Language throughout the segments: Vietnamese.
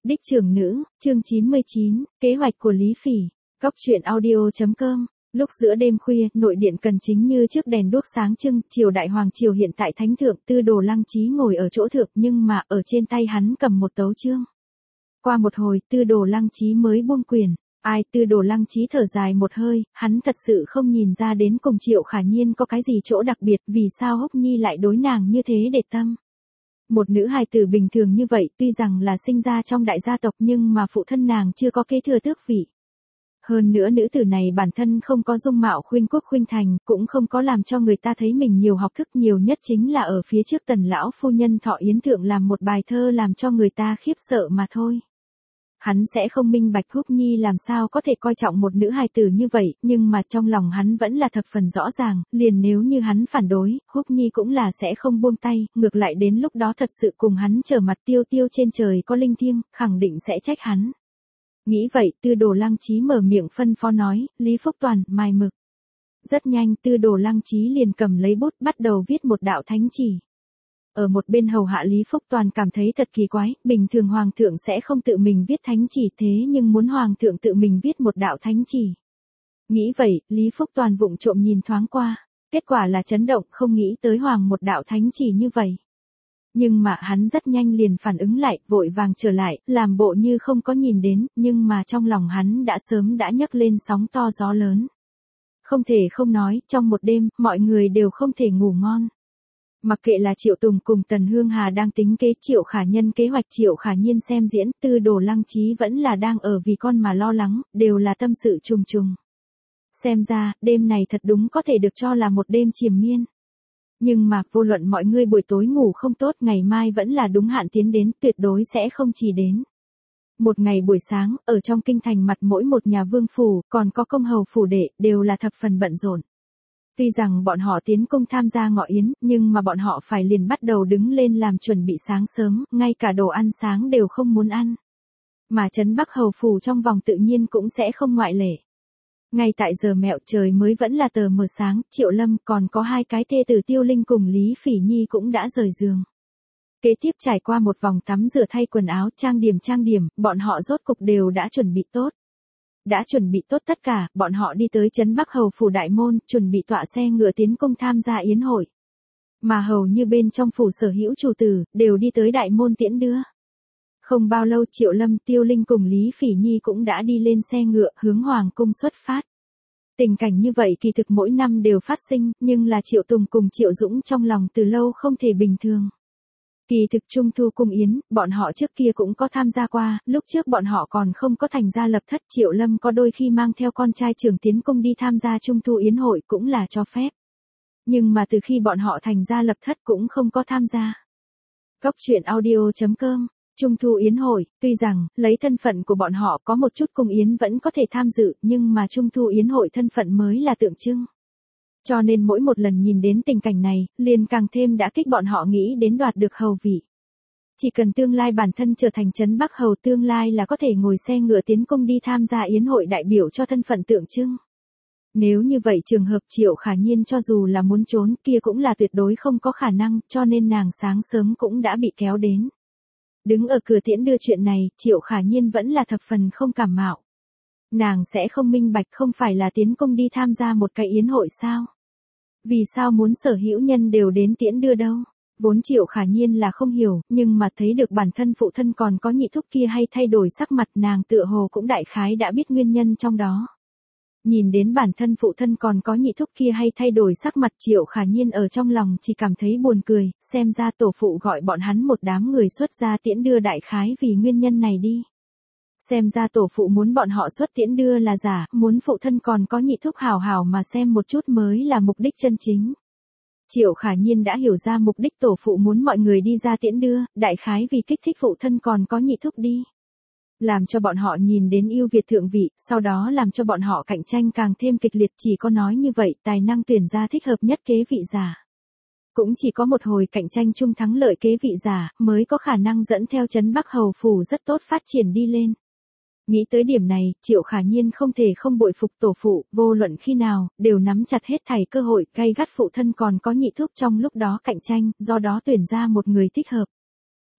Đích trưởng nữ, chương 99, kế hoạch của Lý Phỉ. Góc truyện audio.com. Lúc giữa đêm khuya, nội điện cần chính như trước đèn đuốc sáng trưng, triều đại hoàng triều hiện tại thánh thượng, Tư Đồ Lăng Chí ngồi ở chỗ thượng nhưng mà ở trên tay hắn cầm một tấu chương. Qua một hồi, Tư Đồ Lăng Chí mới buông quyền. Tư Đồ Lăng Chí thở dài một hơi, hắn thật sự không nhìn ra đến cùng Triệu Khả Nhiên có cái gì chỗ đặc biệt, vì sao Húc Nhi lại đối nàng như thế để tâm. Một nữ hài tử bình thường như vậy, tuy rằng là sinh ra trong đại gia tộc nhưng mà phụ thân nàng chưa có kế thừa tước vị. Hơn nữa nữ tử này bản thân không có dung mạo khuynh quốc khuynh thành, cũng không có làm cho người ta thấy mình nhiều học thức, nhiều nhất chính là ở phía trước Tần lão phu nhân Thọ Yến thượng làm một bài thơ làm cho người ta khiếp sợ mà thôi. Hắn sẽ không minh bạch Húc Nhi làm sao có thể coi trọng một nữ hài tử như vậy, nhưng mà trong lòng hắn vẫn là thập phần rõ ràng, liền nếu như hắn phản đối, Húc Nhi cũng là sẽ không buông tay, ngược lại đến lúc đó thật sự cùng hắn trở mặt, tiêu tiêu trên trời có linh thiêng, khẳng định sẽ trách hắn. Nghĩ vậy, Tư Đồ Lăng Chí mở miệng phân phó nói, Lý Phúc Toàn, mài mực. Rất nhanh, Tư Đồ Lăng Chí liền cầm lấy bút bắt đầu viết một đạo thánh chỉ. Ở một bên hầu hạ Lý Phúc Toàn cảm thấy thật kỳ quái, bình thường hoàng thượng sẽ không tự mình viết thánh chỉ, thế nhưng muốn hoàng thượng tự mình viết một đạo thánh chỉ. Nghĩ vậy, Lý Phúc Toàn vụng trộm nhìn thoáng qua, kết quả là chấn động, không nghĩ tới hoàng một đạo thánh chỉ như vậy. Nhưng mà hắn rất nhanh liền phản ứng lại, vội vàng trở lại, làm bộ như không có nhìn đến, nhưng mà trong lòng hắn đã sớm nhấc lên sóng to gió lớn. Không thể không nói, trong một đêm, mọi người đều không thể ngủ ngon. Mặc kệ là Triệu Tùng cùng Tần Hương Hà đang tính kế Triệu Khả Nhân kế hoạch, Triệu Khả Nhiên xem diễn, Tư Đồ Lăng Chí vẫn là đang ở vì con mà lo lắng, đều là tâm sự trùng trùng. Xem ra, đêm này thật đúng có thể được cho là một đêm triền miên. Nhưng mà, vô luận mọi người buổi tối ngủ không tốt, ngày mai vẫn là đúng hạn tiến đến, tuyệt đối sẽ không trì đến. Một ngày buổi sáng, ở trong kinh thành mặt mỗi một nhà vương phủ, còn có công hầu phủ đệ, đều là thập phần bận rộn. Tuy rằng bọn họ tiến cung tham gia ngọ yến, nhưng mà bọn họ phải liền bắt đầu đứng lên làm chuẩn bị sáng sớm, ngay cả đồ ăn sáng đều không muốn ăn. Mà Trấn Bắc hầu phủ trong vòng tự nhiên cũng sẽ không ngoại lệ. Ngay tại giờ mẹo trời mới vẫn là tờ mờ sáng, Triệu Lâm còn có hai cái thê tử Tiêu Linh cùng Lý Phỉ Nhi cũng đã rời giường. Kế tiếp trải qua một vòng tắm rửa thay quần áo trang điểm, bọn họ rốt cục đều đã chuẩn bị tốt. Đã chuẩn bị tốt tất cả, bọn họ đi tới Trấn Bắc hầu phủ đại môn, chuẩn bị tọa xe ngựa tiến cung tham gia yến hội. Mà hầu như bên trong phủ sở hữu chủ tử, đều đi tới đại môn tiễn đưa. Không bao lâu Triệu Lâm, Tiêu Linh cùng Lý Phỉ Nhi cũng đã đi lên xe ngựa, hướng hoàng cung xuất phát. Tình cảnh như vậy kỳ thực mỗi năm đều phát sinh, nhưng là Triệu Tùng cùng Triệu Dũng trong lòng từ lâu không thể bình thường. Kỳ thực Trung thu cung yến, bọn họ trước kia cũng có tham gia qua, lúc trước bọn họ còn không có thành gia lập thất, Triệu Lâm có đôi khi mang theo con trai trưởng tiến cung đi tham gia Trung thu yến hội cũng là cho phép. Nhưng mà từ khi bọn họ thành gia lập thất cũng không có tham gia. Góc truyện audio.com. Trung thu yến hội, tuy rằng, lấy thân phận của bọn họ có một chút cung yến vẫn có thể tham dự, nhưng mà Trung thu yến hội thân phận mới là tượng trưng. Cho nên mỗi một lần nhìn đến tình cảnh này, liền càng thêm đã kích bọn họ nghĩ đến đoạt được hầu vị. Chỉ cần tương lai bản thân trở thành Trấn Bắc hầu, tương lai là có thể ngồi xe ngựa tiến cung đi tham gia yến hội đại biểu cho thân phận tượng trưng. Nếu như vậy trường hợp Triệu Khả Nhiên cho dù là muốn trốn kia cũng là tuyệt đối không có khả năng, cho nên nàng sáng sớm cũng đã bị kéo đến. Đứng ở cửa tiễn đưa chuyện này, Triệu Khả Nhiên vẫn là thập phần không cảm mạo. Nàng sẽ không minh bạch không phải là tiến cung đi tham gia một cái yến hội sao? Vì sao muốn sở hữu nhân đều đến tiễn đưa đâu? Vốn Triệu Khả Nhiên là không hiểu, nhưng mà thấy được bản thân phụ thân còn có nhị thúc kia hay thay đổi sắc mặt, nàng tựa hồ cũng đại khái đã biết nguyên nhân trong đó. Nhìn đến bản thân phụ thân còn có nhị thúc kia hay thay đổi sắc mặt, Triệu Khả Nhiên ở trong lòng chỉ cảm thấy buồn cười, xem ra tổ phụ gọi bọn hắn một đám người xuất gia tiễn đưa đại khái vì nguyên nhân này đi. Xem ra tổ phụ muốn bọn họ xuất tiễn đưa là giả, muốn phụ thân còn có nhị thúc hảo hảo mà xem một chút mới là mục đích chân chính. Triệu Khả Nhiên đã hiểu ra mục đích tổ phụ muốn mọi người đi ra tiễn đưa, đại khái vì kích thích phụ thân còn có nhị thúc đi. Làm cho bọn họ nhìn đến ưu việt thượng vị, sau đó làm cho bọn họ cạnh tranh càng thêm kịch liệt, chỉ có nói như vậy tài năng tuyển ra thích hợp nhất kế vị giả. Cũng chỉ có một hồi cạnh tranh chung thắng lợi kế vị giả, mới có khả năng dẫn theo Trấn Bắc hầu phủ rất tốt phát triển đi lên. Nghĩ tới điểm này, Triệu Khả Nhiên không thể không bội phục tổ phụ, vô luận khi nào, đều nắm chặt hết thảy cơ hội, gay gắt phụ thân còn có nhị thúc trong lúc đó cạnh tranh, do đó tuyển ra một người thích hợp.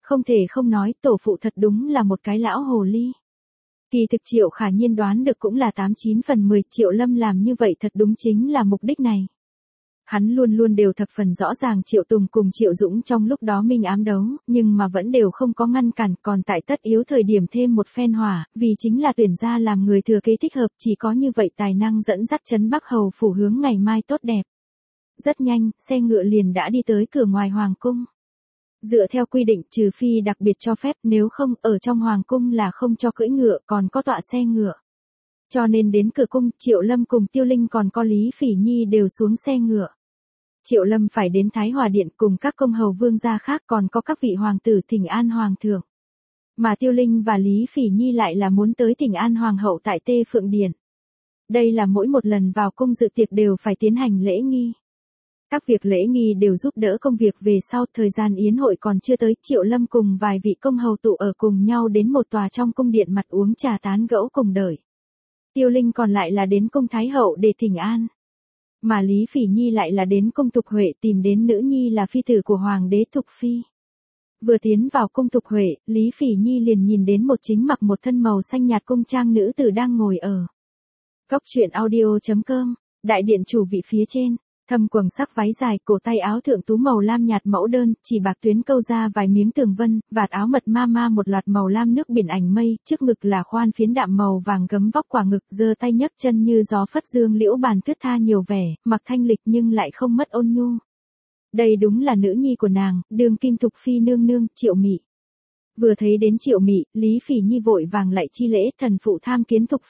Không thể không nói, tổ phụ thật đúng là một cái lão hồ ly. Kỳ thực Triệu Khả Nhiên đoán được cũng là 89/10, Triệu Lâm làm như vậy thật đúng chính là mục đích này. Hắn luôn luôn đều thập phần rõ ràng Triệu Tùng cùng Triệu Dũng trong lúc đó minh ám đấu, nhưng mà vẫn đều không có ngăn cản, còn tại tất yếu thời điểm thêm một phen hỏa, vì chính là tuyển ra làm người thừa kế thích hợp, chỉ có như vậy tài năng dẫn dắt trấn Bắc Hầu phủ hướng ngày mai tốt đẹp. Rất nhanh, xe ngựa liền đã đi tới cửa ngoài hoàng cung. Dựa theo quy định, trừ phi đặc biệt cho phép, nếu không, ở trong hoàng cung là không cho cưỡi ngựa, còn có tọa xe ngựa. Cho nên đến cửa cung, Triệu Lâm cùng Tiêu Linh còn có Lý Phỉ Nhi đều xuống xe ngựa. Triệu Lâm phải đến Thái Hòa Điện cùng các công hầu vương gia khác, còn có các vị hoàng tử thỉnh an hoàng thượng. Mà Tiêu Linh và Lý Phỉ Nhi lại là muốn tới thỉnh an hoàng hậu tại Tê Phượng Điện. Đây là mỗi một lần vào cung dự tiệc đều phải tiến hành lễ nghi. Các việc lễ nghi đều giúp đỡ công việc về sau, thời gian yến hội còn chưa tới, Triệu Lâm cùng vài vị công hầu tụ ở cùng nhau đến một tòa trong cung điện mặt uống trà tán gẫu cùng đợi. Tiêu Linh còn lại là đến cung Thái Hậu để thỉnh an. Mà Lý Phỉ Nhi lại là đến cung Thục Huệ tìm đến nữ nhi là phi tử của Hoàng đế Thục Phi. Vừa tiến vào cung Thục Huệ, Lý Phỉ Nhi liền nhìn đến một chính mặc một thân màu xanh nhạt cung trang nữ tử đang ngồi ở Cốc truyện audio.com, đại điện chủ vị phía trên. Thâm quầng sắc váy dài, cổ tay áo thượng tú màu lam nhạt mẫu đơn, chỉ bạc tuyến câu ra vài miếng tường vân, vạt áo mật ma một loạt màu lam nước biển ảnh mây, trước ngực là khoan phiến đạm màu vàng gấm vóc quả ngực, giơ tay nhấc chân như gió phất dương liễu bàn thướt tha nhiều vẻ, mặc thanh lịch nhưng lại không mất ôn nhu. Đây đúng là nữ nhi của nàng, đương kim Thục Phi nương nương, Triệu Mị. Vừa thấy đến Triệu Mị, Lý Phỉ Nhi vội vàng lạy chi lễ, thần phụ tham kiến Thục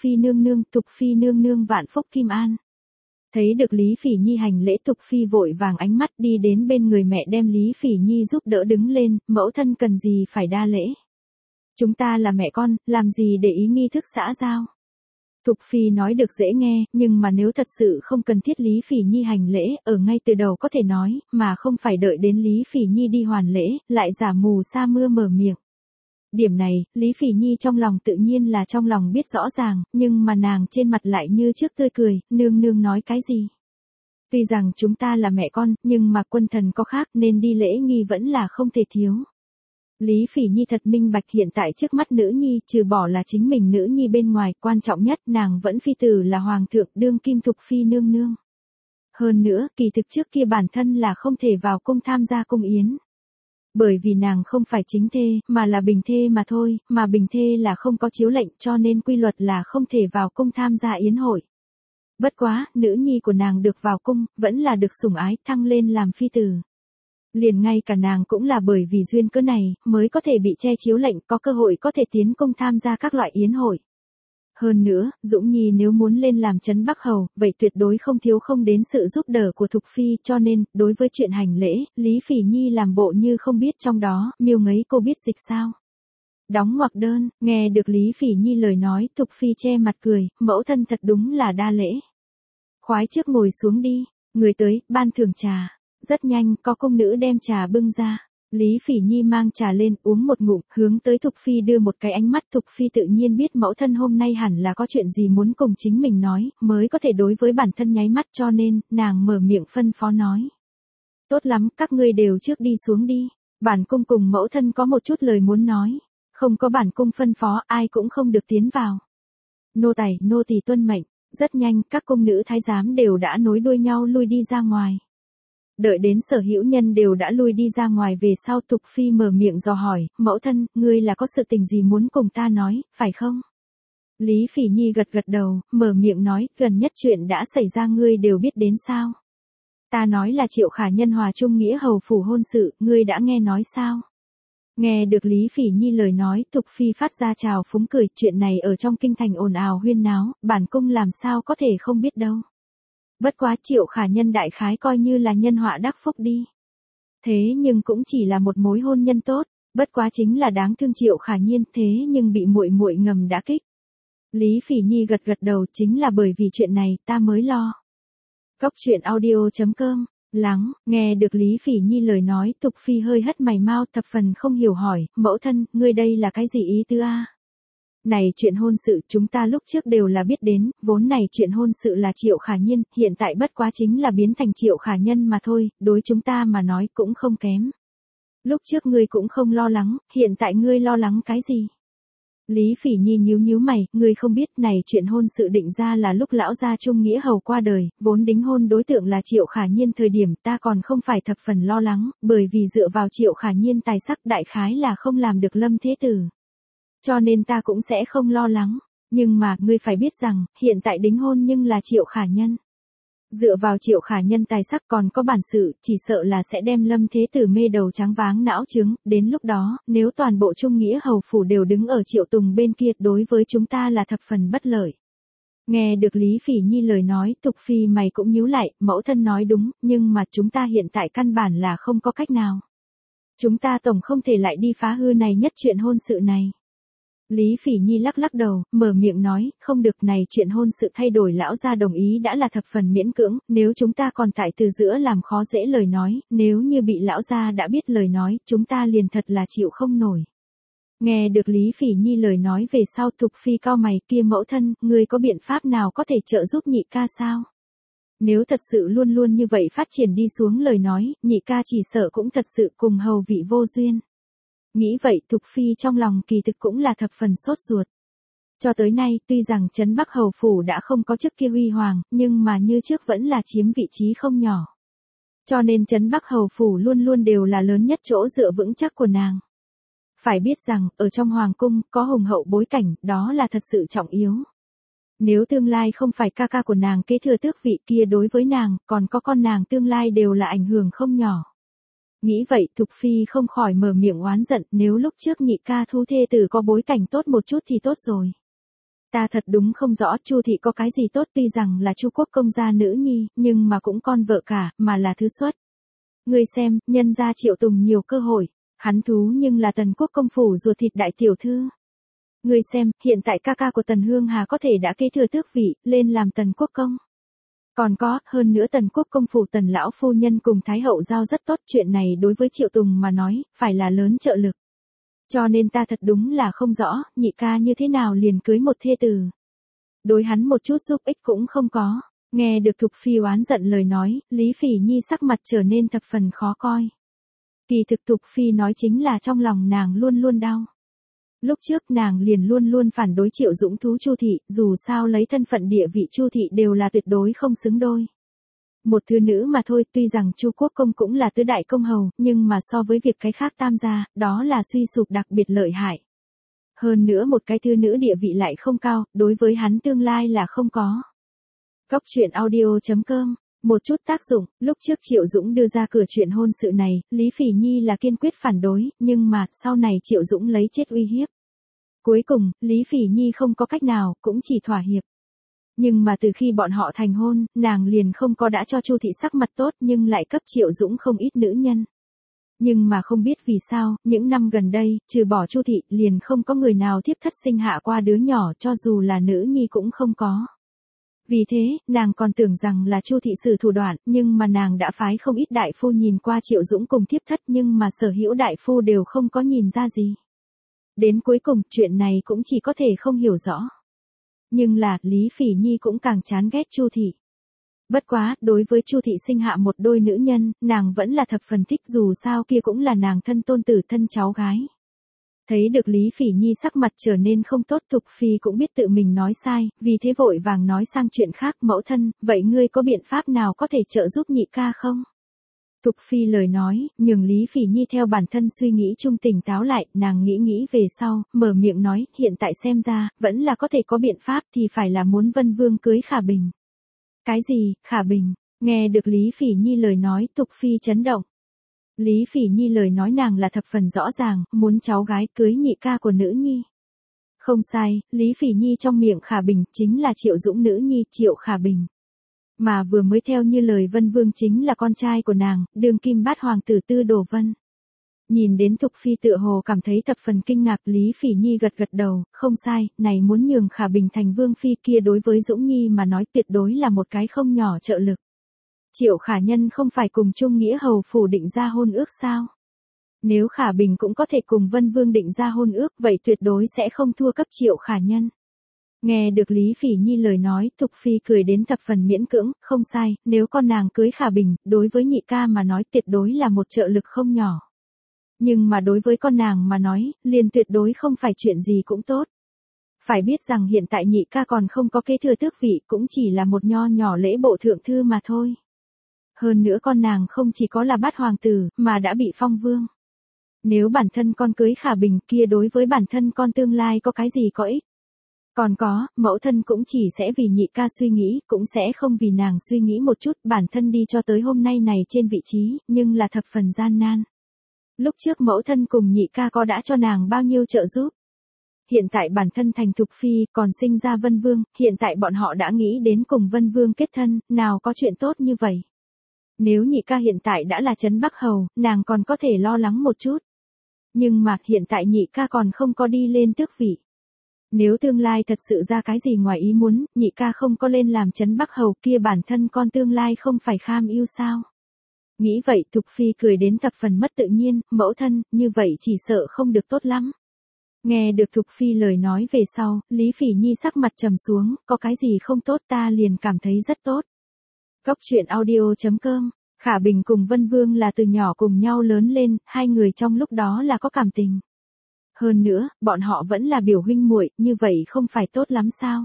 Phi nương nương vạn phúc kim an. Thấy được Lý Phỉ Nhi hành lễ, Thục Phi vội vàng ánh mắt đi đến bên người mẹ đem Lý Phỉ Nhi giúp đỡ đứng lên, mẫu thân cần gì phải đa lễ. Chúng ta là mẹ con, làm gì để ý nghi thức xã giao. Thục Phi nói được dễ nghe, nhưng mà nếu thật sự không cần thiết Lý Phỉ Nhi hành lễ, ở ngay từ đầu có thể nói, mà không phải đợi đến Lý Phỉ Nhi đi hoàn lễ, lại giả mù sa mưa mở miệng. Điểm này, Lý Phỉ Nhi trong lòng tự nhiên là trong lòng biết rõ ràng, nhưng mà nàng trên mặt lại như trước tươi cười, nương nương nói cái gì. Tuy rằng chúng ta là mẹ con, nhưng mà quân thần có khác nên đi lễ nghi vẫn là không thể thiếu. Lý Phỉ Nhi thật minh bạch hiện tại trước mắt nữ nhi, trừ bỏ là chính mình nữ nhi bên ngoài, quan trọng nhất nàng vẫn phi tử là hoàng thượng đương kim Thục Phi nương nương. Hơn nữa, kỳ thực trước kia bản thân là không thể vào cung tham gia cung yến. Bởi vì nàng không phải chính thê, mà là bình thê mà thôi, mà bình thê là không có chiếu lệnh cho nên quy luật là không thể vào cung tham gia yến hội. Bất quá, nữ nhi của nàng được vào cung, vẫn là được sủng ái, thăng lên làm phi tử. Liền ngay cả nàng cũng là bởi vì duyên cớ này, mới có thể bị che chiếu lệnh, có cơ hội có thể tiến cung tham gia các loại yến hội. Hơn nữa, Dũng Nhi nếu muốn lên làm trấn Bắc Hầu, vậy tuyệt đối không thiếu không đến sự giúp đỡ của Thục Phi, cho nên, đối với chuyện hành lễ, Lý Phỉ Nhi làm bộ như không biết trong đó, miêu ngấy cô biết dịch sao. Đóng ngoặc đơn, nghe được Lý Phỉ Nhi lời nói, Thục Phi che mặt cười, mẫu thân thật đúng là đa lễ. Khoái trước ngồi xuống đi, người tới, ban thưởng trà. Rất nhanh, có cung nữ đem trà bưng ra. Lý Phỉ Nhi mang trà lên, uống một ngụm, hướng tới Thục Phi đưa một cái ánh mắt. Thục Phi tự nhiên biết mẫu thân hôm nay hẳn là có chuyện gì muốn cùng chính mình nói, mới có thể đối với bản thân nháy mắt, cho nên, nàng mở miệng phân phó nói. Tốt lắm, các ngươi đều trước đi xuống đi. Bản cung cùng mẫu thân có một chút lời muốn nói. Không có bản cung phân phó, ai cũng không được tiến vào. Nô tỳ tuân mệnh. Rất nhanh, các cung nữ thái giám đều đã nối đuôi nhau lui đi ra ngoài. Đợi đến sở hữu nhân đều đã lui đi ra ngoài về sau, Thục Phi mở miệng dò hỏi, mẫu thân, ngươi là có sự tình gì muốn cùng ta nói, phải không? Lý Phỉ Nhi gật gật đầu, mở miệng nói, gần nhất chuyện đã xảy ra ngươi đều biết đến sao? Ta nói là Triệu Khả Nhân hòa trung nghĩa hầu phủ hôn sự, ngươi đã nghe nói sao? Nghe được Lý Phỉ Nhi lời nói, Thục Phi phát ra trào phúng cười, chuyện này ở trong kinh thành ồn ào huyên náo, bản cung làm sao có thể không biết đâu. Bất quá Triệu Khả Nhân đại khái coi như là nhân họa đắc phúc đi. Thế nhưng cũng chỉ là một mối hôn nhân tốt, bất quá chính là đáng thương Triệu Khả Nhiên, thế nhưng bị muội muội ngầm đả kích. Lý Phỉ Nhi gật gật đầu, chính là bởi vì chuyện này ta mới lo. Cốc truyện audio.com, lắng, nghe được Lý Phỉ Nhi lời nói, Thục Phi hơi hất mày mau, thập phần không hiểu hỏi, mẫu thân, ngươi đây là cái gì ý tứ a? Này chuyện hôn sự chúng ta lúc trước đều là biết đến, vốn này chuyện hôn sự là Triệu Khả Nhiên, hiện tại bất quá chính là biến thành Triệu Khả Nhân mà thôi, đối chúng ta mà nói cũng không kém. Lúc trước ngươi cũng không lo lắng, hiện tại ngươi lo lắng cái gì? Lý Phỉ Nhi nhíu nhíu mày, ngươi không biết này chuyện hôn sự định ra là lúc lão gia Trung Nghĩa Hầu qua đời, vốn đính hôn đối tượng là Triệu Khả Nhiên thời điểm ta còn không phải thập phần lo lắng, bởi vì dựa vào Triệu Khả Nhiên tài sắc đại khái là không làm được Lâm Thế Tử. Cho nên ta cũng sẽ không lo lắng, nhưng mà ngươi phải biết rằng, hiện tại đính hôn nhưng là Triệu Khả Nhân. Dựa vào Triệu Khả Nhân tài sắc còn có bản sự, chỉ sợ là sẽ đem Lâm Thế Tử mê đầu trắng váng não trứng, đến lúc đó, nếu toàn bộ Trung Nghĩa Hầu phủ đều đứng ở Triệu Tùng bên kia đối với chúng ta là thập phần bất lợi. Nghe được Lý Phỉ Nhi lời nói, Tục Phi mày cũng nhíu lại, mẫu thân nói đúng, nhưng mà chúng ta hiện tại căn bản là không có cách nào. Chúng ta tổng không thể lại đi phá hư này nhất chuyện hôn sự này. Lý Phỉ Nhi lắc lắc đầu, mở miệng nói, không được này chuyện hôn sự thay đổi lão gia đồng ý đã là thập phần miễn cưỡng, nếu chúng ta còn tại từ giữa làm khó dễ lời nói, nếu như bị lão gia đã biết lời nói, chúng ta liền thật là chịu không nổi. Nghe được Lý Phỉ Nhi lời nói về sau Thục Phi cau mày kia mẫu thân, ngươi có biện pháp nào có thể trợ giúp nhị ca sao? Nếu thật sự luôn luôn như vậy phát triển đi xuống lời nói, nhị ca chỉ sợ cũng thật sự cùng hầu vị vô duyên. Nghĩ vậy Thục Phi trong lòng kỳ thực cũng là thập phần sốt ruột. Cho tới nay, tuy rằng Trấn Bắc Hầu Phủ đã không có trước kia huy hoàng, nhưng mà như trước vẫn là chiếm vị trí không nhỏ. Cho nên Trấn Bắc Hầu Phủ luôn luôn đều là lớn nhất chỗ dựa vững chắc của nàng. Phải biết rằng, ở trong Hoàng Cung, có hùng hậu bối cảnh, đó là thật sự trọng yếu. Nếu tương lai không phải ca ca của nàng kế thừa tước vị kia đối với nàng, còn có con nàng tương lai đều là ảnh hưởng không nhỏ. Nghĩ vậy Thục Phi không khỏi mở miệng oán giận, nếu lúc trước nhị ca thu thê tử có bối cảnh tốt một chút thì tốt rồi. Ta thật đúng không rõ Chu thị có cái gì tốt, tuy rằng là Chu Quốc công gia nữ nhi, nhưng mà cũng con vợ cả, mà là thứ xuất. Ngươi xem, nhân gia Triệu Tùng nhiều cơ hội, hắn thú nhưng là Tần Quốc công phủ ruột thịt đại tiểu thư. Ngươi xem, hiện tại ca ca của Tần Hương Hà có thể đã kế thừa tước vị, lên làm Tần Quốc công. Còn có, hơn nữa Tần Quốc công phủ Tần lão phu nhân cùng Thái hậu giao rất tốt, chuyện này đối với Triệu Tùng mà nói, phải là lớn trợ lực. Cho nên ta thật đúng là không rõ, nhị ca như thế nào liền cưới một thê tử. Đối hắn một chút giúp ích cũng không có. Nghe được Thục Phi oán giận lời nói, Lý Phỉ Nhi sắc mặt trở nên thập phần khó coi. Kỳ thực Thục Phi nói chính là trong lòng nàng luôn luôn đau. Lúc trước nàng liền luôn luôn phản đối Triệu Dũng thú Chu thị, dù sao lấy thân phận địa vị Chu thị đều là tuyệt đối không xứng đôi. Một thư nữ mà thôi, tuy rằng Chu Quốc công cũng là tứ đại công hầu, nhưng mà so với việc cái khác tam gia, đó là suy sụp đặc biệt lợi hại. Hơn nữa một cái thư nữ địa vị lại không cao, đối với hắn tương lai là không có. Góc truyện audio.com. Một chút tác dụng, lúc trước Triệu Dũng đưa ra cửa chuyện hôn sự này, Lý Phỉ Nhi là kiên quyết phản đối, nhưng mà, sau này Triệu Dũng lấy chết uy hiếp. Cuối cùng, Lý Phỉ Nhi không có cách nào, cũng chỉ thỏa hiệp. Nhưng mà từ khi bọn họ thành hôn, nàng liền không có đã cho Chu thị sắc mặt tốt nhưng lại cấp Triệu Dũng không ít nữ nhân. Nhưng mà không biết vì sao, những năm gần đây, trừ bỏ Chu thị, liền không có người nào tiếp thất sinh hạ qua đứa nhỏ, cho dù là nữ nhi cũng không có. Vì thế, nàng còn tưởng rằng là Chu thị sử thủ đoạn, nhưng mà nàng đã phái không ít đại phu nhìn qua Triệu Dũng cùng tiếp thất, nhưng mà sở hữu đại phu đều không có nhìn ra gì. Đến cuối cùng, chuyện này cũng chỉ có thể không hiểu rõ. Nhưng là, Lý Phỉ Nhi cũng càng chán ghét Chu thị. Bất quá, đối với Chu thị sinh hạ một đôi nữ nhân, nàng vẫn là thập phần thích, dù sao kia cũng là nàng thân tôn tử thân cháu gái. Thấy được Lý Phỉ Nhi sắc mặt trở nên không tốt, Thục Phi cũng biết tự mình nói sai, vì thế vội vàng nói sang chuyện khác, mẫu thân, vậy ngươi có biện pháp nào có thể trợ giúp nhị ca không? Thục Phi lời nói, nhường Lý Phỉ Nhi theo bản thân suy nghĩ chung tỉnh táo lại, nàng nghĩ về sau, mở miệng nói, hiện tại xem ra, vẫn là có thể có biện pháp thì phải là muốn Vân Vương cưới Khả Bình. Cái gì, Khả Bình? Nghe được Lý Phỉ Nhi lời nói, Thục Phi chấn động. Lý Phỉ Nhi lời nói nàng là thập phần rõ ràng, muốn cháu gái cưới nhị ca của nữ nhi. Không sai, Lý Phỉ Nhi trong miệng Khả Bình chính là Triệu Dũng nữ nhi Triệu Khả Bình. Mà vừa mới theo như lời Vân Vương chính là con trai của nàng, đương kim bát hoàng tử Tư Đồ Vân. Nhìn đến Thục Phi tựa hồ cảm thấy thập phần kinh ngạc, Lý Phỉ Nhi gật gật đầu, không sai, này muốn nhường Khả Bình thành vương phi kia đối với Dũng Nhi mà nói tuyệt đối là một cái không nhỏ trợ lực. Triệu Khả Nhân không phải cùng Trung Nghĩa Hầu phủ định ra hôn ước sao? Nếu Khả Bình cũng có thể cùng Vân Vương định ra hôn ước, vậy tuyệt đối sẽ không thua cấp Triệu Khả Nhân. Nghe được Lý Phỉ Nhi lời nói, Thục Phi cười đến thập phần miễn cưỡng, không sai, nếu con nàng cưới Khả Bình, đối với nhị ca mà nói tuyệt đối là một trợ lực không nhỏ. Nhưng mà đối với con nàng mà nói, liền tuyệt đối không phải chuyện gì cũng tốt. Phải biết rằng hiện tại nhị ca còn không có kế thừa tước vị, cũng chỉ là một nho nhỏ lễ bộ thượng thư mà thôi. Hơn nữa con nàng không chỉ có là bát hoàng tử, mà đã bị phong vương. Nếu bản thân con cưới Khả Bình kia đối với bản thân con tương lai có cái gì có ích. Còn có, mẫu thân cũng chỉ sẽ vì nhị ca suy nghĩ, cũng sẽ không vì nàng suy nghĩ một chút, bản thân đi cho tới hôm nay này trên vị trí, nhưng là thập phần gian nan. Lúc trước mẫu thân cùng nhị ca có đã cho nàng bao nhiêu trợ giúp. Hiện tại bản thân thành thục phi, còn sinh ra Vân Vương, hiện tại bọn họ đã nghĩ đến cùng Vân Vương kết thân, nào có chuyện tốt như vậy. Nếu nhị ca hiện tại đã là Trấn Bắc Hầu, nàng còn có thể lo lắng một chút. Nhưng mà hiện tại nhị ca còn không có đi lên tước vị. Nếu tương lai thật sự ra cái gì ngoài ý muốn, nhị ca không có lên làm Trấn Bắc Hầu kia bản thân con tương lai không phải kham ưu sao. Nghĩ vậy Thục Phi cười đến thập phần mất tự nhiên, mẫu thân, như vậy chỉ sợ không được tốt lắm. Nghe được Thục Phi lời nói về sau, Lý Phỉ Nhi sắc mặt trầm xuống, có cái gì không tốt ta liền cảm thấy rất tốt. Cốc truyện audio.com, Khả Bình cùng Vân Vương là từ nhỏ cùng nhau lớn lên, hai người trong lúc đó là có cảm tình. Hơn nữa, bọn họ vẫn là biểu huynh muội, như vậy không phải tốt lắm sao?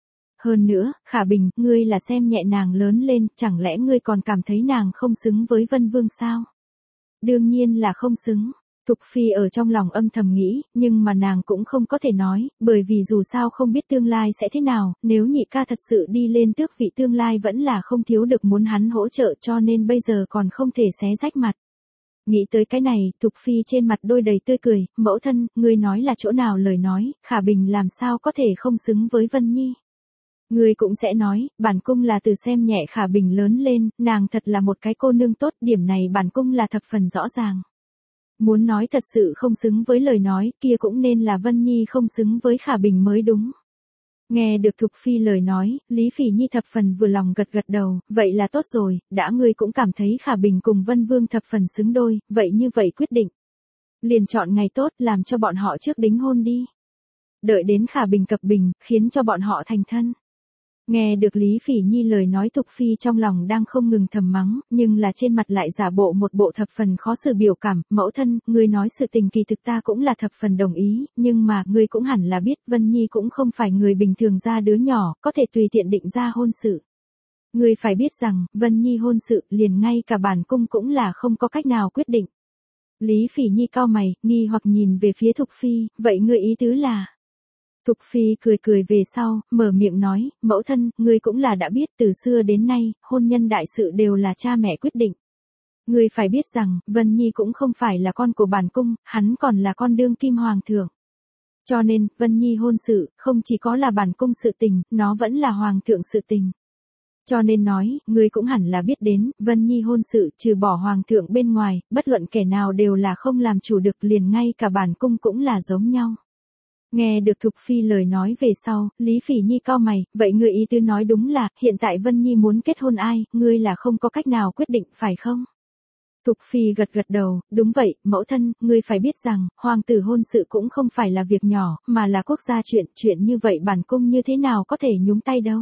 Hơn nữa, Khả Bình, ngươi là xem nhẹ nàng lớn lên, chẳng lẽ ngươi còn cảm thấy nàng không xứng với Vân Vương sao? Đương nhiên là không xứng. Thục Phi ở trong lòng âm thầm nghĩ, nhưng mà nàng cũng không có thể nói, bởi vì dù sao không biết tương lai sẽ thế nào, nếu nhị ca thật sự đi lên tước vị tương lai vẫn là không thiếu được muốn hắn hỗ trợ cho nên bây giờ còn không thể xé rách mặt. Nghĩ tới cái này, Thục Phi trên mặt đôi đầy tươi cười, mẫu thân, ngươi nói là chỗ nào lời nói, Khả Bình làm sao có thể không xứng với Vân Nhi. Ngươi cũng sẽ nói, bản cung là từ xem nhẹ Khả Bình lớn lên, nàng thật là một cái cô nương tốt, điểm này bản cung là thập phần rõ ràng. Muốn nói thật sự không xứng với lời nói, kia cũng nên là Vân Nhi không xứng với Khả Bình mới đúng. Nghe được Thục Phi lời nói, Lý Phỉ Nhi thập phần vừa lòng gật gật đầu, vậy là tốt rồi, đã ngươi cũng cảm thấy Khả Bình cùng Vân Vương thập phần xứng đôi, vậy như vậy quyết định. Liền chọn ngày tốt làm cho bọn họ trước đính hôn đi. Đợi đến Khả Bình cập bình, khiến cho bọn họ thành thân. Nghe được Lý Phỉ Nhi lời nói Thục Phi trong lòng đang không ngừng thầm mắng, nhưng là trên mặt lại giả bộ một bộ thập phần khó xử biểu cảm, mẫu thân, ngươi nói sự tình kỳ thực ta cũng là thập phần đồng ý, nhưng mà, ngươi cũng hẳn là biết Vân Nhi cũng không phải người bình thường ra đứa nhỏ, có thể tùy tiện định ra hôn sự. Ngươi phải biết rằng, Vân Nhi hôn sự, liền ngay cả bản cung cũng là không có cách nào quyết định. Lý Phỉ Nhi cau mày, nghi hoặc nhìn về phía Thục Phi, vậy ngươi ý tứ là... Thục Phi cười cười về sau, mở miệng nói, mẫu thân, ngươi cũng là đã biết từ xưa đến nay, hôn nhân đại sự đều là cha mẹ quyết định. Ngươi phải biết rằng, Vân Nhi cũng không phải là con của bản cung, hắn còn là con đương kim hoàng thượng. Cho nên, Vân Nhi hôn sự, không chỉ có là bản cung sự tình, nó vẫn là hoàng thượng sự tình. Cho nên nói, ngươi cũng hẳn là biết đến, Vân Nhi hôn sự trừ bỏ hoàng thượng bên ngoài, bất luận kẻ nào đều là không làm chủ được liền ngay cả bản cung cũng là giống nhau. Nghe được Thục Phi lời nói về sau, Lý Phỉ Nhi cau mày, vậy ngươi ý tứ nói đúng là, hiện tại Vân Nhi muốn kết hôn ai, ngươi là không có cách nào quyết định, phải không? Thục Phi gật gật đầu, đúng vậy, mẫu thân, ngươi phải biết rằng, hoàng tử hôn sự cũng không phải là việc nhỏ, mà là quốc gia chuyện như vậy bản cung như thế nào có thể nhúng tay đâu.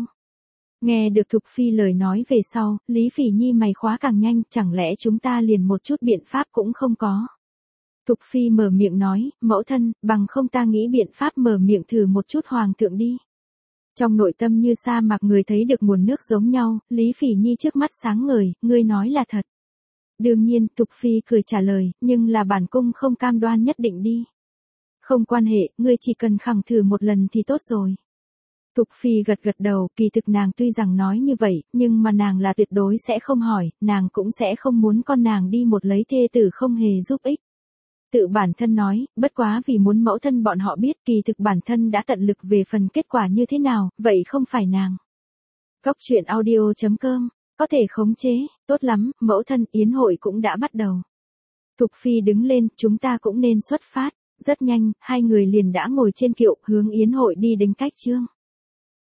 Nghe được Thục Phi lời nói về sau, Lý Phỉ Nhi mày khóa càng nhanh, chẳng lẽ chúng ta liền một chút biện pháp cũng không có. Thục Phi mở miệng nói, mẫu thân, bằng không ta nghĩ biện pháp mở miệng thử một chút hoàng thượng đi. Trong nội tâm như sa mạc người thấy được nguồn nước giống nhau, Lý Phỉ Nhi trước mắt sáng ngời, ngươi nói là thật. Đương nhiên, Thục Phi cười trả lời, nhưng là bản cung không cam đoan nhất định đi. Không quan hệ, ngươi chỉ cần khẳng thử một lần thì tốt rồi. Thục Phi gật gật đầu, kỳ thực nàng tuy rằng nói như vậy, nhưng mà nàng là tuyệt đối sẽ không hỏi, nàng cũng sẽ không muốn con nàng đi một lấy thê tử không hề giúp ích. Tự bản thân nói, bất quá vì muốn mẫu thân bọn họ biết kỳ thực bản thân đã tận lực về phần kết quả như thế nào, vậy không phải nàng. Cốc truyện audio.com, có thể khống chế, tốt lắm, mẫu thân yến hội cũng đã bắt đầu. Thục Phi đứng lên, chúng ta cũng nên xuất phát, rất nhanh, hai người liền đã ngồi trên kiệu hướng yến hội đi đến cách trương.